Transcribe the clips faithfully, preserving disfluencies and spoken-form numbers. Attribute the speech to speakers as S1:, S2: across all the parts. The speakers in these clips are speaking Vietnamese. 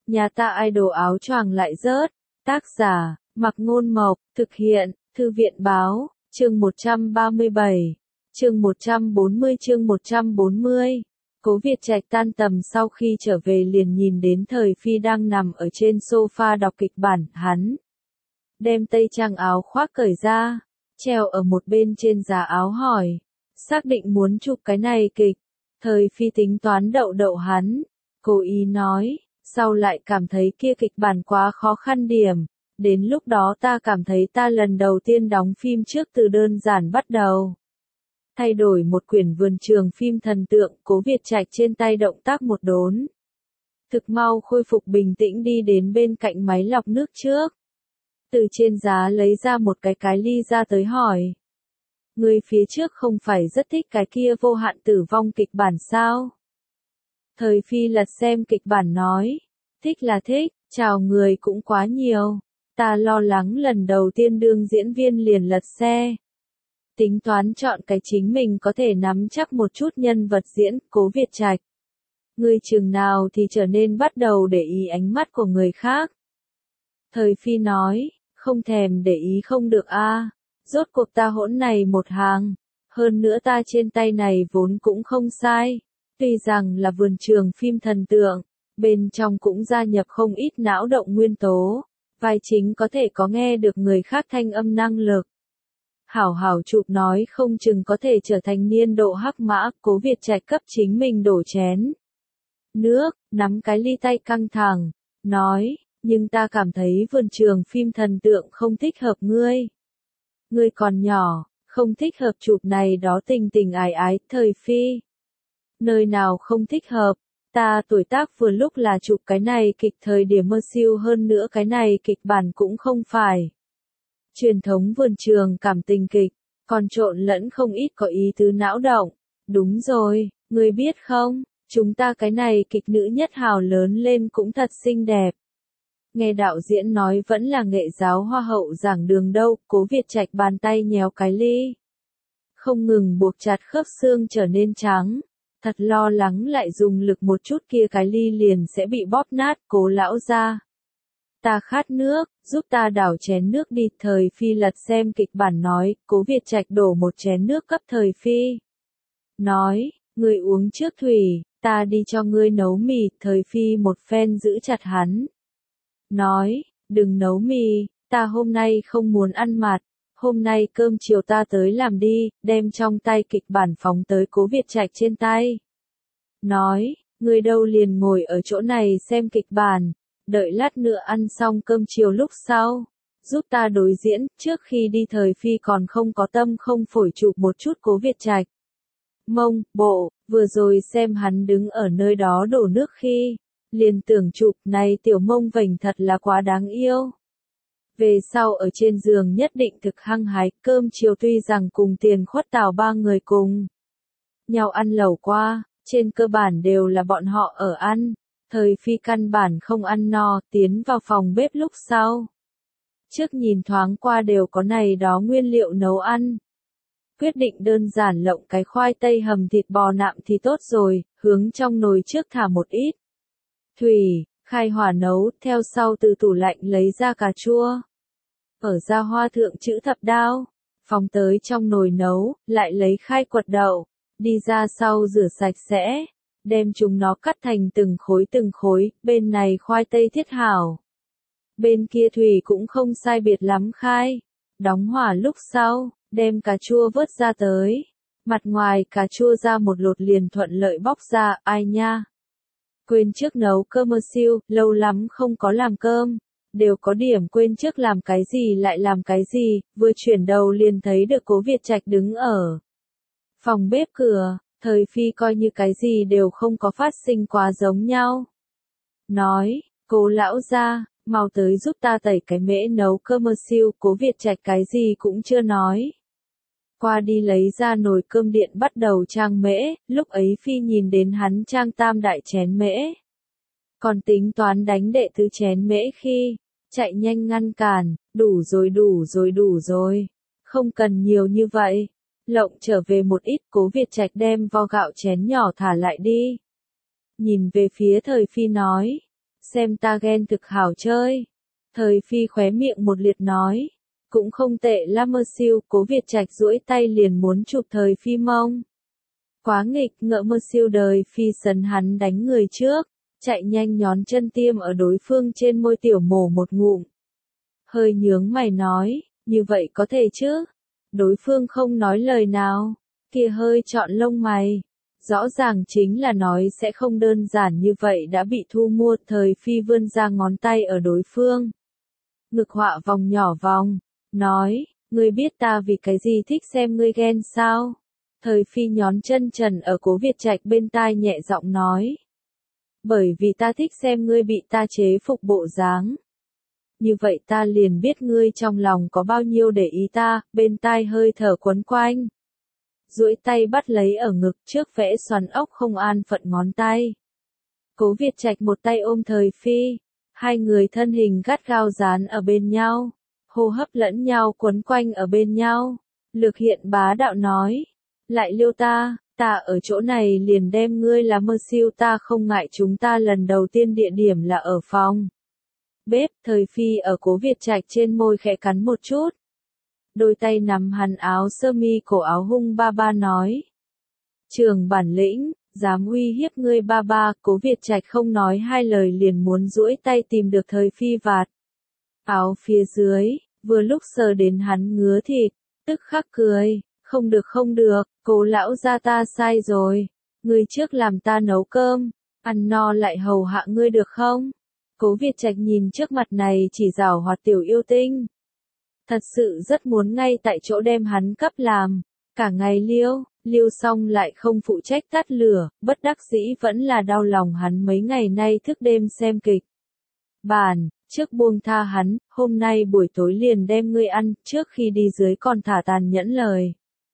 S1: Nhà ta idol áo choàng lại rớt. Tác giả, Mặc Ngôn Mộc, thực hiện, Thư viện Báo, chương một trăm ba mươi bảy, chương một trăm bốn mươi chương một trăm bốn mươi. Cố Việt Trạch tan tầm sau khi trở về liền nhìn đến Thời Phi đang nằm ở trên sofa đọc kịch bản, hắn đem tây trang áo khoác cởi ra, treo ở một bên trên giá áo hỏi, xác định muốn chụp cái này kịch. Thời Phi tính toán đậu đậu hắn, cố ý nói, sau lại cảm thấy kia kịch bản quá khó khăn điểm, đến lúc đó ta cảm thấy ta lần đầu tiên đóng phim trước từ đơn giản bắt đầu. Thay đổi một quyển vườn trường phim thần tượng, Cố Việt Trạch trên tay động tác một đốn. Thực mau khôi phục bình tĩnh đi đến bên cạnh máy lọc nước trước. Từ trên giá lấy ra một cái cái ly ra tới hỏi. Người phía trước không phải rất thích cái kia vô hạn tử vong kịch bản sao? Thời Phi lật xem kịch bản nói. Thích là thích, chào người cũng quá nhiều. Ta lo lắng lần đầu tiên đương diễn viên liền lật xe. Tính toán chọn cái chính mình có thể nắm chắc một chút nhân vật diễn. Cố Việt Trạch. Người chừng nào thì trở nên bắt đầu để ý ánh mắt của người khác. Thời Phi nói, không thèm để ý không được a. Rốt cuộc ta hỗn này một hàng. Hơn nữa ta trên tay này vốn cũng không sai. Tuy rằng là vườn trường phim thần tượng, bên trong cũng gia nhập không ít não động nguyên tố. Vai chính có thể có nghe được người khác thanh âm năng lực. Hảo hảo chụp nói không chừng có thể trở thành niên độ hắc mã. Cố Việt Trạch cấp chính mình đổ chén nước, nắm cái ly tay căng thẳng, nói, nhưng ta cảm thấy vườn trường phim thần tượng không thích hợp ngươi. Ngươi còn nhỏ, không thích hợp chụp này đó tình tình ái ái. Thời Phi. Nơi nào không thích hợp, ta tuổi tác vừa lúc là chụp cái này kịch thời điểm mơ siêu, hơn nữa cái này kịch bản cũng không phải truyền thống vườn trường cảm tình kịch, còn trộn lẫn không ít có ý tứ não động. Đúng rồi, ngươi biết không, chúng ta cái này kịch nữ nhất hào lớn lên cũng thật xinh đẹp. Nghe đạo diễn nói vẫn là nghệ giáo hoa hậu giảng đường đâu. Cố Việt Trạch bàn tay nhéo cái ly, không ngừng buộc chặt khớp xương trở nên trắng. Thật lo lắng lại dùng lực một chút kia cái ly liền sẽ bị bóp nát. Cố lão gia, ta khát nước, giúp ta đảo chén nước đi. Thời Phi lật xem kịch bản nói. Cố Việt Trạch đổ một chén nước cấp Thời Phi. Nói, ngươi uống trước thủy, ta đi cho ngươi nấu mì. Thời Phi một phen giữ chặt hắn. Nói, đừng nấu mì, ta hôm nay không muốn ăn mạt. Hôm nay cơm chiều ta tới làm đi. Đem trong tay kịch bản phóng tới Cố Việt Trạch trên tay. Nói, người đâu liền ngồi ở chỗ này xem kịch bản. Đợi lát nữa ăn xong cơm chiều lúc sau, giúp ta đối diễn. Trước khi đi Thời Phi còn không có tâm không phổi chụp một chút Cố Việt Trạch. Mông, bộ, vừa rồi xem hắn đứng ở nơi đó đổ nước khi, liền tưởng chụp này tiểu mông vành thật là quá đáng yêu. Về sau ở trên giường nhất định thực hăng hái. Cơm chiều tuy rằng cùng Tiền Khuất Tào ba người cùng nhau ăn lẩu qua, trên cơ bản đều là bọn họ ở ăn. Thời Phi căn bản không ăn no, tiến vào phòng bếp lúc sau. Trước nhìn thoáng qua đều có này đó nguyên liệu nấu ăn. Quyết định đơn giản lộng cái khoai tây hầm thịt bò nạm thì tốt rồi, hướng trong nồi trước thả một ít thủy, khai hỏa nấu, theo sau từ tủ lạnh lấy ra cà chua. Ở ra hoa thượng chữ thập đao, phóng tới trong nồi nấu, lại lấy khai quật đậu, đi ra sau rửa sạch sẽ, đem chúng nó cắt thành từng khối từng khối. Bên này khoai tây thiết hảo, bên kia thủy cũng không sai biệt lắm khai. Đóng hỏa lúc sau, đem cà chua vớt ra tới, mặt ngoài cà chua ra một lột liền thuận lợi bóc ra. Ai nha, quên trước nấu cơm mơ siêu, lâu lắm không có làm cơm, đều có điểm quên trước làm cái gì lại làm cái gì. Vừa chuyển đầu liền thấy được Cố Việt Trạch đứng ở phòng bếp cửa. Thời Phi coi như cái gì đều không có phát sinh quá giống nhau. Nói, Cố lão gia, mau tới giúp ta tẩy cái mễ nấu cơm mơ siêu. Cố Việt Trạch cái gì cũng chưa nói, qua đi lấy ra nồi cơm điện bắt đầu trang mễ. Lúc ấy Phi nhìn đến hắn trang tam đại chén mễ, còn tính toán đánh đệ tứ chén mễ khi, chạy nhanh ngăn cản, đủ rồi đủ rồi đủ rồi, không cần nhiều như vậy. Lộng trở về một ít. Cố Việt Trạch đem vo gạo chén nhỏ thả lại đi. Nhìn về phía Thời Phi nói, xem ta ghen thực hảo chơi. Thời phi khóe miệng một liệt nói. Cũng không tệ la mơ siêu, Cố Việt Trạch duỗi tay liền muốn chụp thời phi mông. Quá nghịch, ngợ mơ siêu đời phi sấn hắn đánh người trước, chạy nhanh nhón chân tiêm ở đối phương trên môi tiểu mổ một ngụm. Hơi nhướng mày nói, như vậy có thể chứ? Đối phương không nói lời nào, kia hơi chọn lông mày. Rõ ràng chính là nói sẽ không đơn giản như vậy đã bị thu mua. Thời phi vươn ra ngón tay ở đối phương. Ngực họa vòng nhỏ vòng, nói, ngươi biết ta vì cái gì thích xem ngươi ghen sao? Thời phi nhón chân trần ở Cố Việt Trạch bên tai nhẹ giọng nói. Bởi vì ta thích xem ngươi bị ta chế phục bộ dáng. Như vậy ta liền biết ngươi trong lòng có bao nhiêu để ý ta, bên tai hơi thở quấn quanh. Duỗi tay bắt lấy ở ngực trước vẽ xoắn ốc không an phận ngón tay. Cố Việt Trạch một tay ôm thời phi, hai người thân hình gắt gao dán ở bên nhau, hô hấp lẫn nhau quấn quanh ở bên nhau. Lược Hiện bá đạo nói, lại liêu ta, ta ở chỗ này liền đem ngươi là mơ siêu, ta không ngại, chúng ta lần đầu tiên địa điểm là ở phòng bếp. Thời phi ở Cố Việt Trạch trên môi khẽ cắn một chút. Đôi tay nắm hắn áo sơ mi cổ áo hung ba ba nói. Trường bản lĩnh, dám uy hiếp ngươi ba ba. Cố Việt Trạch không nói hai lời liền muốn duỗi tay tìm được thời phi vạt áo phía dưới, vừa lúc sờ đến hắn ngứa thịt, tức khắc cười. Không được không được, Cố lão gia ta sai rồi. Ngươi trước làm ta nấu cơm, ăn no lại hầu hạ ngươi được không? Cố Việt Trạch nhìn trước mặt này chỉ giảo hoạt tiểu yêu tinh. Thật sự rất muốn ngay tại chỗ đem hắn cấp làm. Cả ngày liêu, liêu xong lại không phụ trách tắt lửa, bất đắc dĩ vẫn là đau lòng hắn mấy ngày nay thức đêm xem kịch bản, trước buông tha hắn, hôm nay buổi tối liền đem ngươi ăn, trước khi đi dưới còn thả tàn nhẫn lời.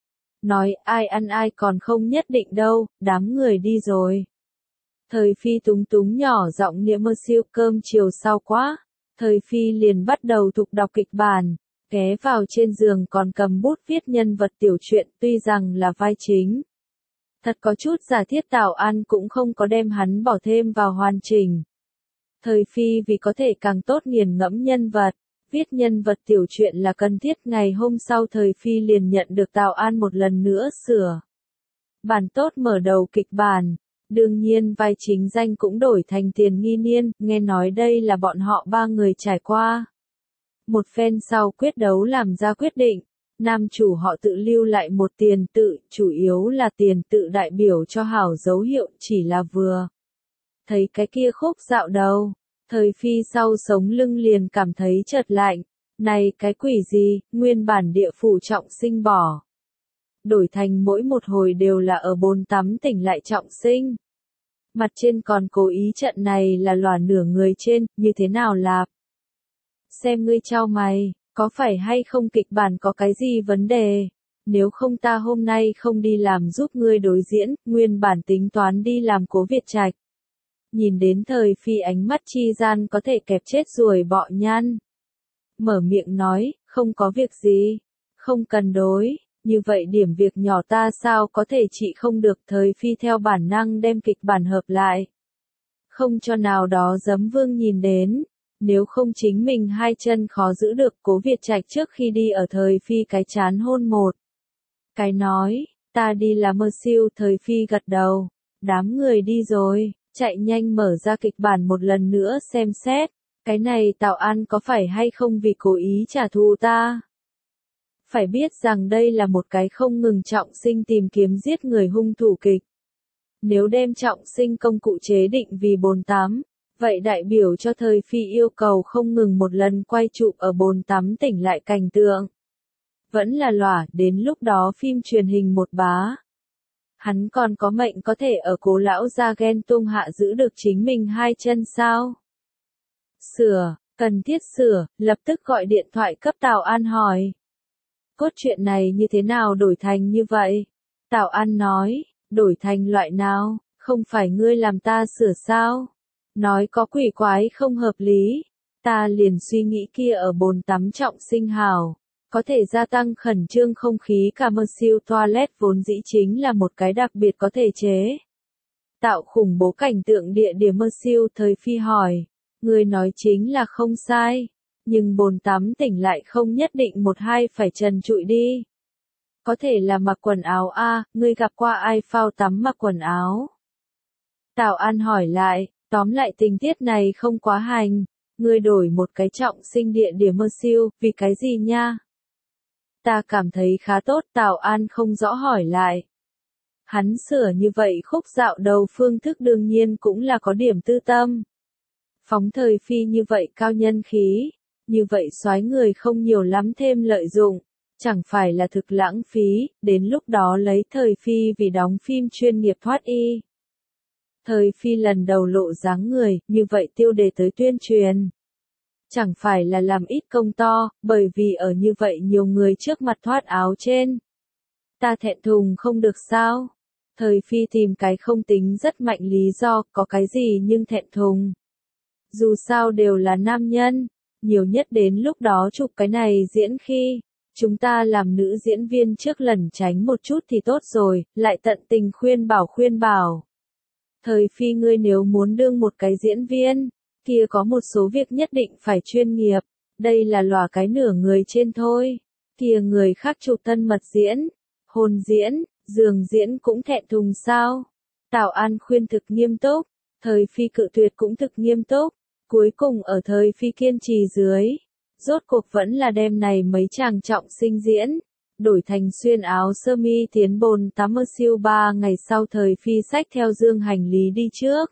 S1: Nói ai ăn ai còn không nhất định đâu, đám người đi rồi. Thời phi túng túng nhỏ giọng niệm mơ siêu, cơm chiều sau quá. Thời phi liền bắt đầu thục đọc kịch bản, ghé vào trên giường còn cầm bút viết nhân vật tiểu truyện, tuy rằng là vai chính. Thật có chút giả thiết, Tào An cũng không có đem hắn bỏ thêm vào hoàn chỉnh. Thời phi vì có thể càng tốt nghiền ngẫm nhân vật, viết nhân vật tiểu truyện là cần thiết. Ngày hôm sau thời phi liền nhận được Tào An một lần nữa sửa bản tốt mở đầu kịch bản. Đương nhiên vai chính danh cũng đổi thành Tiền Nghi Niên, nghe nói đây là bọn họ ba người trải qua một phen sau quyết đấu làm ra quyết định. Nam chủ họ tự lưu lại một tiền tự, chủ yếu là tiền tự đại biểu cho hảo dấu hiệu, chỉ là vừa thấy cái kia khúc dạo đầu, thời phi sau sống lưng liền cảm thấy chợt lạnh. Này cái quỷ gì, nguyên bản địa phủ trọng sinh bỏ đổi thành mỗi một hồi đều là ở bồn tắm tỉnh lại trọng sinh. Mặt trên còn cố ý trận này là lòa nửa người trên, như thế nào lạp? Xem ngươi chau mày, có phải hay không kịch bản có cái gì vấn đề? Nếu không ta hôm nay không đi làm giúp ngươi đối diễn, nguyên bản tính toán đi làm Cố Việt Trạch. Nhìn đến thời phi ánh mắt chi gian có thể kẹp chết ruồi bọ nhăn. Mở miệng nói, không có việc gì, không cần đối. Như vậy điểm việc nhỏ ta sao có thể trị không được. Thời phi theo bản năng đem kịch bản hợp lại. Không cho nào đó giấm vương nhìn đến. Nếu không chính mình hai chân khó giữ được. Cố Việt Trạch trước khi đi ở thời phi cái chán hôn một cái nói, ta đi là mơ siêu. Thời phi gật đầu, đám người đi rồi, chạy nhanh mở ra kịch bản một lần nữa xem xét. Cái này Tào An có phải hay không vì cố ý trả thù ta? Phải biết rằng đây là một cái không ngừng trọng sinh tìm kiếm giết người hung thủ kịch. Nếu đem trọng sinh công cụ chế định vì bồn tắm, vậy đại biểu cho thời phi yêu cầu không ngừng một lần quay chụp ở bồn tắm tỉnh lại cảnh tượng. Vẫn là lòa, đến lúc đó phim truyền hình một bá. Hắn còn có mệnh có thể ở Cố lão gia ghen tung hạ giữ được chính mình hai chân sao? Sửa, cần thiết sửa, lập tức gọi điện thoại cấp Tào An hỏi. Cốt truyện này như thế nào đổi thành như vậy? Tào An nói, đổi thành loại nào, không phải ngươi làm ta sửa sao? Nói có quỷ quái không hợp lý. Ta liền suy nghĩ kia ở bồn tắm trọng sinh hào, có thể gia tăng khẩn trương không khí. Commercial toilet vốn dĩ chính là một cái đặc biệt có thể chế tạo khủng bố cảnh tượng địa điểm. Commercial thời phi hỏi, Ngươi nói chính là không sai, nhưng bồn tắm tỉnh lại không nhất định một hai phải trần trụi đi. Có thể là mặc quần áo a, ngươi gặp qua ai phao tắm mặc quần áo? Tào An hỏi lại, tóm lại tình tiết này không quá hành, ngươi đổi một cái trọng sinh địa điểm mơ siêu, vì cái gì nha? Ta cảm thấy khá tốt, Tào An không rõ hỏi lại. Hắn sửa như vậy khúc dạo đầu phương thức đương nhiên cũng là có điểm tư tâm. Phóng thời phi như vậy cao nhân khí, như vậy soái người không nhiều lắm thêm lợi dụng, chẳng phải là thực lãng phí, đến lúc đó lấy thời phi vì đóng phim chuyên nghiệp thoát y. Thời phi lần đầu lộ dáng người, như vậy tiêu đề tới tuyên truyền. Chẳng phải là làm ít công to, bởi vì ở như vậy nhiều người trước mặt thoát áo trên. Ta thẹn thùng không được sao? Thời phi tìm cái không tính rất mạnh lý do, có cái gì nhưng thẹn thùng. Dù sao đều là nam nhân, nhiều nhất đến lúc đó chụp cái này diễn khi, chúng ta làm nữ diễn viên trước lần tránh một chút thì tốt rồi, lại tận tình khuyên bảo khuyên bảo. Thời phi ngươi nếu muốn đương một cái diễn viên, kia có một số việc nhất định phải chuyên nghiệp, đây là lòa cái nửa người trên thôi, kia người khác chụp thân mật diễn, hôn diễn, giường diễn cũng thẹn thùng sao? Tào An khuyên thực nghiêm túc, thời phi cự tuyệt cũng thực nghiêm túc, cuối cùng ở thời phi kiên trì dưới, rốt cuộc vẫn là đem này mấy chàng trọng sinh diễn, đổi thành xuyên áo sơ mi tiến bồn tắm mơ siêu ba ngày sau thời phi xách theo dương hành lý đi trước.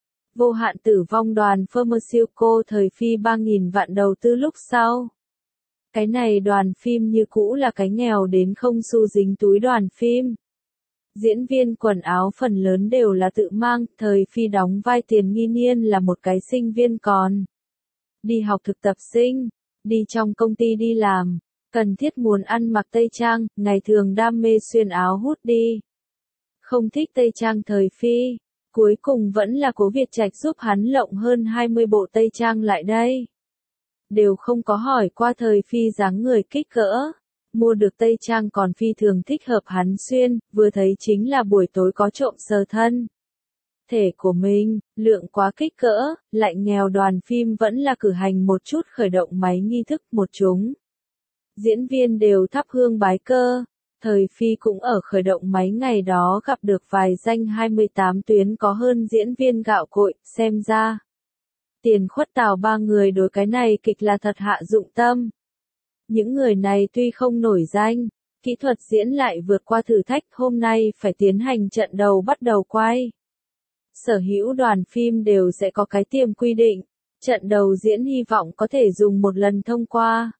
S1: Vô hạn tử vong đoàn phơ mơ siêu cô thời phi ba nghìn vạn đầu tư lúc sau. Cái này đoàn phim như cũ là cái nghèo đến không xu dính túi đoàn phim. Diễn viên quần áo phần lớn đều là tự mang, thời phi đóng vai Tiền Nghi Niên là một cái sinh viên còn. Đi học thực tập sinh, đi trong công ty đi làm, cần thiết muốn ăn mặc tây trang, ngày thường đam mê xuyên áo hút đi. Không thích tây trang thời phi, cuối cùng vẫn là Cố Việt Trạch giúp hắn lộng hơn hai mươi bộ tây trang lại đây. Đều không có hỏi qua thời phi dáng người kích cỡ. Mua được tây trang còn phi thường thích hợp hắn xuyên, vừa thấy chính là buổi tối có trộm sờ thân. Thể của mình, lượng quá kích cỡ, lại nghèo đoàn phim vẫn là cử hành một chút khởi động máy nghi thức một chúng. Diễn viên đều thắp hương bái cơ, thời phi cũng ở khởi động máy ngày đó gặp được vài danh hai mươi tám tuyến có hơn diễn viên gạo cội, xem ra. Tiền Khuất Tào ba người đối cái này kịch là thật hạ dụng tâm. Những người này tuy không nổi danh, kỹ thuật diễn lại vượt qua thử thách, hôm nay phải tiến hành trận đầu bắt đầu quay. Sở hữu đoàn phim đều sẽ có cái tiêm quy định, trận đầu diễn hy vọng có thể dùng một lần thông qua.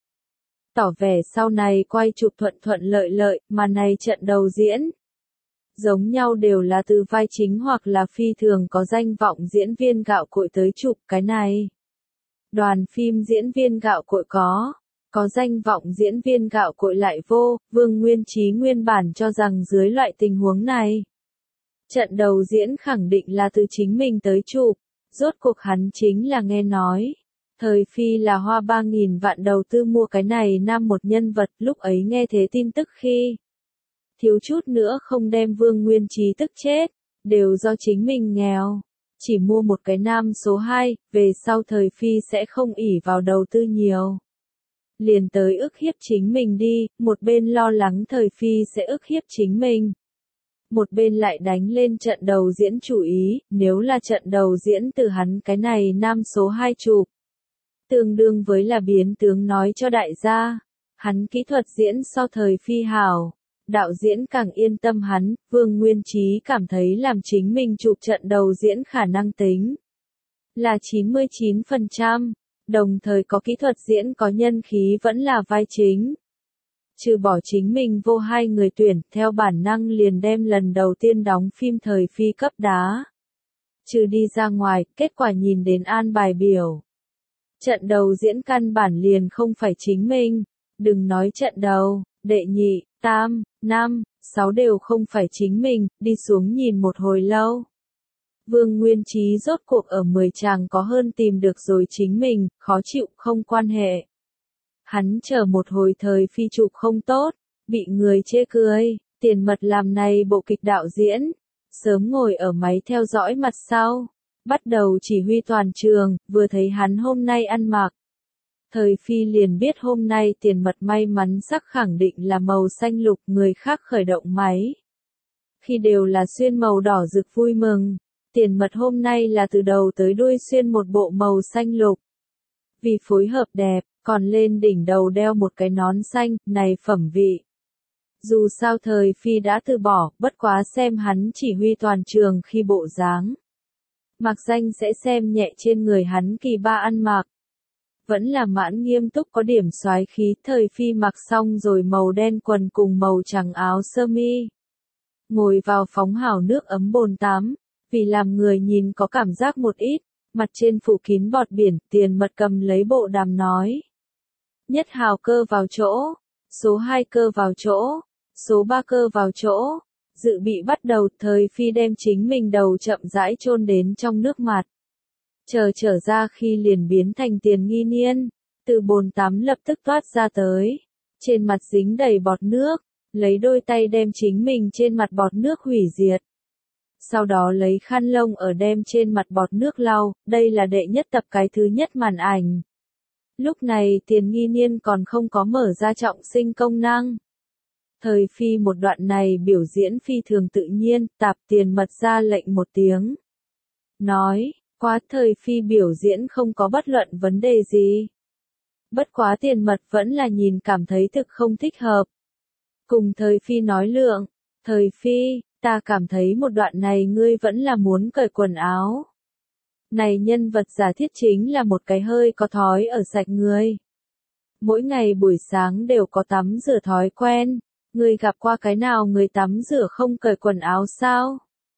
S1: Tỏ vẻ sau này quay chụp thuận thuận lợi lợi, mà này trận đầu diễn. Giống nhau đều là từ vai chính hoặc là phi thường có danh vọng diễn viên gạo cội tới chụp cái này. Đoàn phim diễn viên gạo cội có. Có danh vọng diễn viên gạo cội lại vô, Vương Nguyên Chí nguyên bản cho rằng dưới loại tình huống này. Trận đầu diễn khẳng định là từ chính mình tới chụp, rốt cuộc hắn chính là nghe nói. Thời phi là hoa ba nghìn vạn đầu tư mua cái này nam một nhân vật, lúc ấy nghe thế tin tức khi. Thiếu chút nữa không đem Vương Nguyên Chí tức chết, đều do chính mình nghèo. Chỉ mua một cái nam số hai, về sau thời phi sẽ không ỷ vào đầu tư nhiều. Liền tới ức hiếp chính mình đi, một bên lo lắng thời phi sẽ ức hiếp chính mình. Một bên lại đánh lên trận đầu diễn chủ ý, nếu là trận đầu diễn từ hắn cái này nam số hai chụp. Tương đương với là biến tướng nói cho đại gia, hắn kỹ thuật diễn so thời phi hảo. Đạo diễn càng yên tâm hắn, Vương Nguyên Chí cảm thấy làm chính mình chụp trận đầu diễn khả năng tính là chín mươi chín phần trăm. Đồng thời có kỹ thuật diễn có nhân khí vẫn là vai chính. Trừ bỏ chính mình vô hai người tuyển, theo bản năng liền đem lần đầu tiên đóng phim thời phi cấp đá. Trừ đi ra ngoài, kết quả nhìn đến an bài biểu. Trận đầu diễn căn bản liền không phải chính mình, đừng nói trận đầu, đệ nhị, tam, năm, sáu đều không phải chính mình, đi xuống nhìn một hồi lâu. Vương Nguyên Chí rốt cuộc ở mười chàng có hơn tìm được rồi chính mình, khó chịu không quan hệ. Hắn chờ một hồi thời phi chụp không tốt, bị người chê cười, tiền mật làm này bộ kịch đạo diễn, sớm ngồi ở máy theo dõi mặt sau. bắt đầu chỉ huy toàn trường, vừa thấy hắn hôm nay ăn mặc. Thời Phi liền biết hôm nay Tiền Mật may mắn sắc khẳng định là màu xanh lục, người khác khởi động máy. Khi đều là xuyên màu đỏ rực vui mừng, Tiền Mật hôm nay là từ đầu tới đuôi xuyên một bộ màu xanh lục. Vì phối hợp đẹp, còn lên đỉnh đầu đeo một cái nón xanh, này phẩm vị. Dù sao Thời Phi đã từ bỏ, bất quá xem hắn chỉ huy toàn trường khi bộ dáng. Mạc Danh sẽ xem nhẹ trên người hắn kỳ ba ăn mặc. Vẫn là mãn nghiêm túc có điểm soái khí, Thời Phi mặc xong rồi màu đen quần cùng màu trắng áo sơ mi. Ngồi vào phóng hảo nước ấm bồn tắm, vì làm người nhìn có cảm giác một ít, mặt trên phủ kín bọt biển, Tiền Mật cầm lấy bộ đàm nói. Nhất hào cơ vào chỗ, số hai cơ vào chỗ, số ba cơ vào chỗ, dự bị bắt đầu, Thời Phi đem chính mình đầu chậm rãi chôn đến trong nước mặt. Chờ trở ra khi liền biến thành Tiền Nghi Niên, từ bồn tắm lập tức toát ra tới, trên mặt dính đầy bọt nước, lấy đôi tay đem chính mình trên mặt bọt nước hủy diệt. Sau đó lấy khăn lông ở đem trên mặt bọt nước lau, đây là đệ nhất tập cái thứ nhất màn ảnh. Lúc này Tiền Nghi Niên còn không có mở ra trọng sinh công năng. Thời Phi một đoạn này biểu diễn phi thường tự nhiên, tạp Tiền Mật ra lệnh một tiếng. Nói, quá Thời Phi biểu diễn không có bất luận vấn đề gì. Bất quá Tiền Mật vẫn là nhìn cảm thấy thực không thích hợp. Cùng Thời Phi nói lượng, Thời Phi, ta cảm thấy một đoạn này ngươi vẫn là muốn cởi quần áo. Này nhân vật giả thiết chính là một cái hơi có thói ở sạch người. Mỗi ngày buổi sáng đều có tắm rửa thói quen, ngươi gặp qua cái nào người tắm rửa không cởi quần áo sao?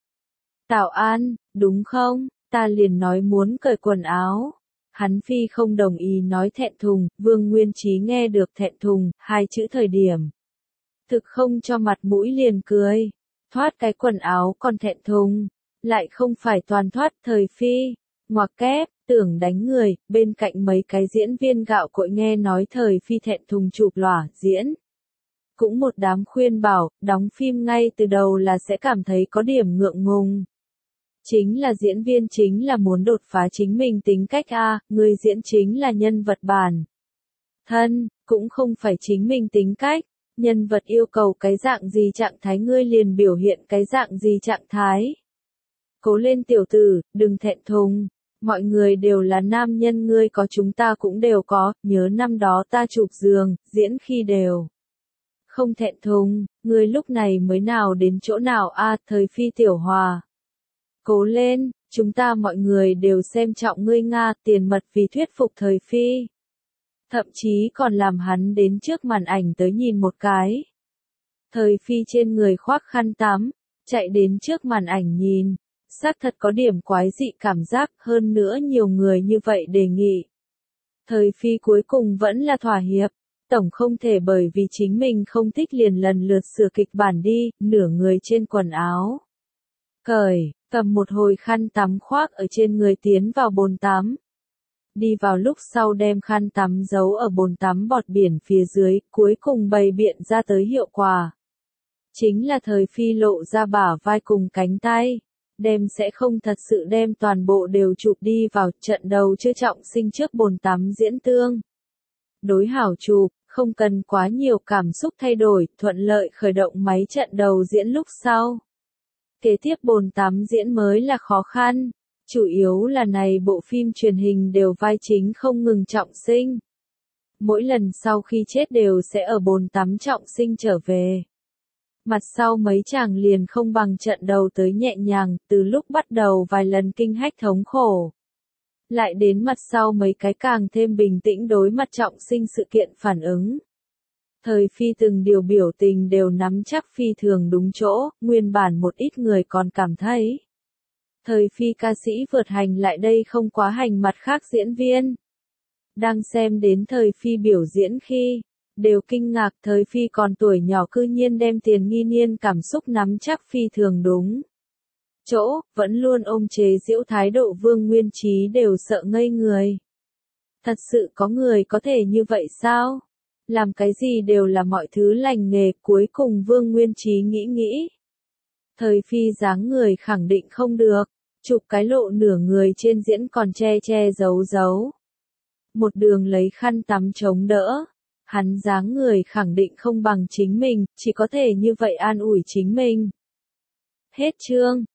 S1: Tào An, đúng không, ta liền nói muốn cởi quần áo. Hắn Phi không đồng ý nói thẹn thùng, Vương Nguyên Trí nghe được thẹn thùng, hai chữ thời điểm. Thực không cho mặt mũi liền cười, thoát cái quần áo còn thẹn thùng, lại không phải toàn thoát. Thời Phi, ngoặc kép, tưởng đánh người, bên cạnh mấy cái diễn viên gạo cội nghe nói Thời Phi thẹn thùng chụp lòa, diễn. Cũng một đám khuyên bảo, đóng phim ngay từ đầu là sẽ cảm thấy có điểm ngượng ngùng. Chính là diễn viên chính là muốn đột phá chính mình tính cách a, người diễn chính là nhân vật bản thân, cũng không phải chính mình tính cách. Nhân vật yêu cầu cái dạng gì trạng thái ngươi liền biểu hiện cái dạng gì trạng thái. Cố lên tiểu tử, đừng thẹn thùng. Mọi người đều là nam nhân, ngươi có chúng ta cũng đều có, nhớ năm đó ta chụp giường, diễn khi đều. Không thẹn thùng, ngươi lúc này mới nào đến chỗ nào a, Thời Phi tiểu hòa. Cố lên, chúng ta mọi người đều xem trọng ngươi Nga. Tiền Mật vì thuyết phục Thời Phi. Thậm chí còn làm hắn đến trước màn ảnh tới nhìn một cái. Thời Phi trên người khoác khăn tắm, chạy đến trước màn ảnh nhìn, xác thật có điểm quái dị cảm giác, hơn nữa nhiều người như vậy đề nghị. Thời Phi cuối cùng vẫn là thỏa hiệp, tổng không thể bởi vì chính mình không thích liền lần lượt sửa kịch bản đi, nửa người trên quần áo. Cởi, cầm một hồi khăn tắm khoác ở trên người tiến vào bồn tắm. Đi vào lúc sau đem khăn tắm giấu ở bồn tắm bọt biển phía dưới, cuối cùng bày biện ra tới hiệu quả. Chính là Thời Phi lộ ra bả vai cùng cánh tay, đem sẽ không thật sự đem toàn bộ đều chụp đi vào, trận đầu chưa trọng sinh trước bồn tắm diễn tương. Đối hảo chụp, không cần quá nhiều cảm xúc thay đổi, thuận lợi khởi động máy trận đầu diễn lúc sau. Kế tiếp bồn tắm diễn mới là khó khăn. Chủ yếu là này bộ phim truyền hình đều vai chính không ngừng trọng sinh. Mỗi lần sau khi chết đều sẽ ở bồn tắm trọng sinh trở về. Mặt sau mấy chàng liền không bằng trận đầu tới nhẹ nhàng, từ lúc bắt đầu vài lần kinh hách thống khổ. Lại đến mặt sau mấy cái càng thêm bình tĩnh đối mặt trọng sinh sự kiện phản ứng. Thời Phi từng điều biểu tình đều nắm chắc phi thường đúng chỗ, nguyên bản một ít người còn cảm thấy. Thời Phi ca sĩ vượt hành lại đây không quá hành mặt khác diễn viên. Đang xem đến Thời Phi biểu diễn khi, đều kinh ngạc Thời Phi còn tuổi nhỏ cư nhiên đem Tiền Nghi Niên cảm xúc nắm chắc phi thường đúng. Chỗ, vẫn luôn ôm chế giễu thái độ Vương Nguyên Trí đều sợ ngây người. Thật sự có người có thể như vậy sao? Làm cái gì đều là mọi thứ lành nghề, cuối cùng Vương Nguyên Trí nghĩ nghĩ. Thời Phi dáng người khẳng định không được, chụp cái lộ nửa người trên diễn còn che che giấu giấu. Một đường lấy khăn tắm chống đỡ. Hắn dáng người khẳng định không bằng chính mình, chỉ có thể như vậy an ủi chính mình. Hết chương.